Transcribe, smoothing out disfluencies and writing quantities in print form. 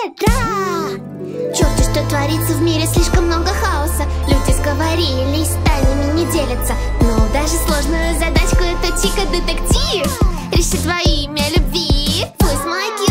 Да! Черти, что творится в мире, слишком много хаоса. Люди сговорились, тайнами не делятся. Но даже сложную задачку этот Чика-детектив решит во имя любви. Пусть магия